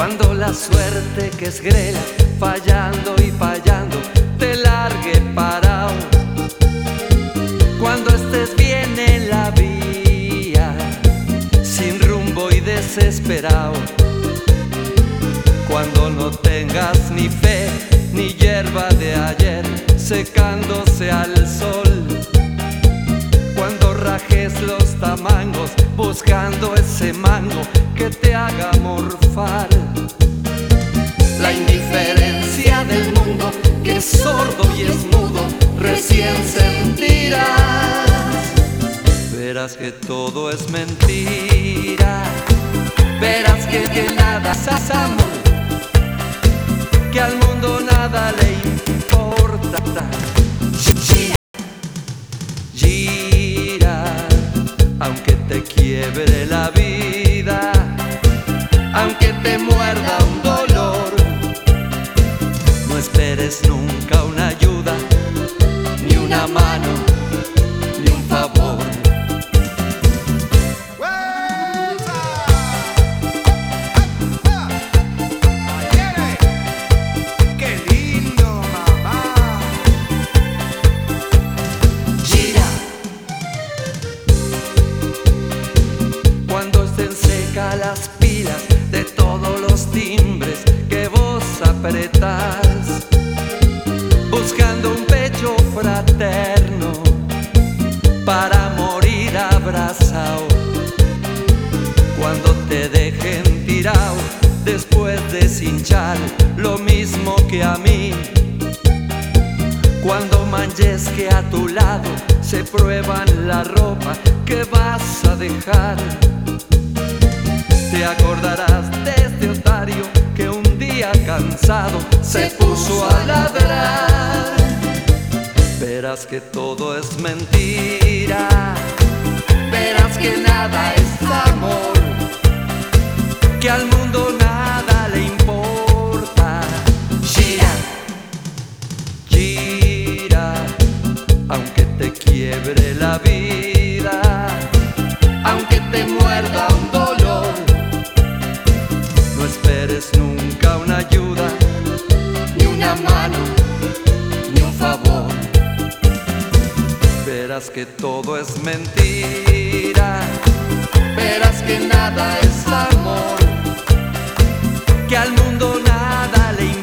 Cuando la suerte que es grela, fallando y fallando, te largue parao. Cuando estés bien en la vía, sin rumbo y desesperado. Cuando no tengas ni fe, ni hierba de ayer, secándose al sol. Cuando rajes los tamangos, buscando ese mango que te haga morfar. La indiferencia del mundo, que es sordo y es mudo, recién sentirás. Verás que todo es mentira, verás que nada es amor, que al mundo nada le importa. Gira, aunque te quiebre la vida, aunque te muerda un dolor, no esperes nunca una ayuda, ni una mano, ni un favor. Las pilas de todos los timbres que vos apretás, buscando un pecho fraterno para morir abrazado. Cuando te dejen tirado después de cinchar lo mismo que a mí. Cuando manches que a tu lado se prueban la ropa que vas a dejar. Te acordarás de este otario que un día cansado se puso a ladrar. Verás que todo es mentira, verás que nada es amor, que al mundo nada le importa. Gira, gira, aunque te quiebre la vida, aunque te muerda un dolor, no esperes nunca una ayuda, ni una mano, ni un favor. Verás que todo es mentira, verás que nada es amor, que al mundo nada le importa.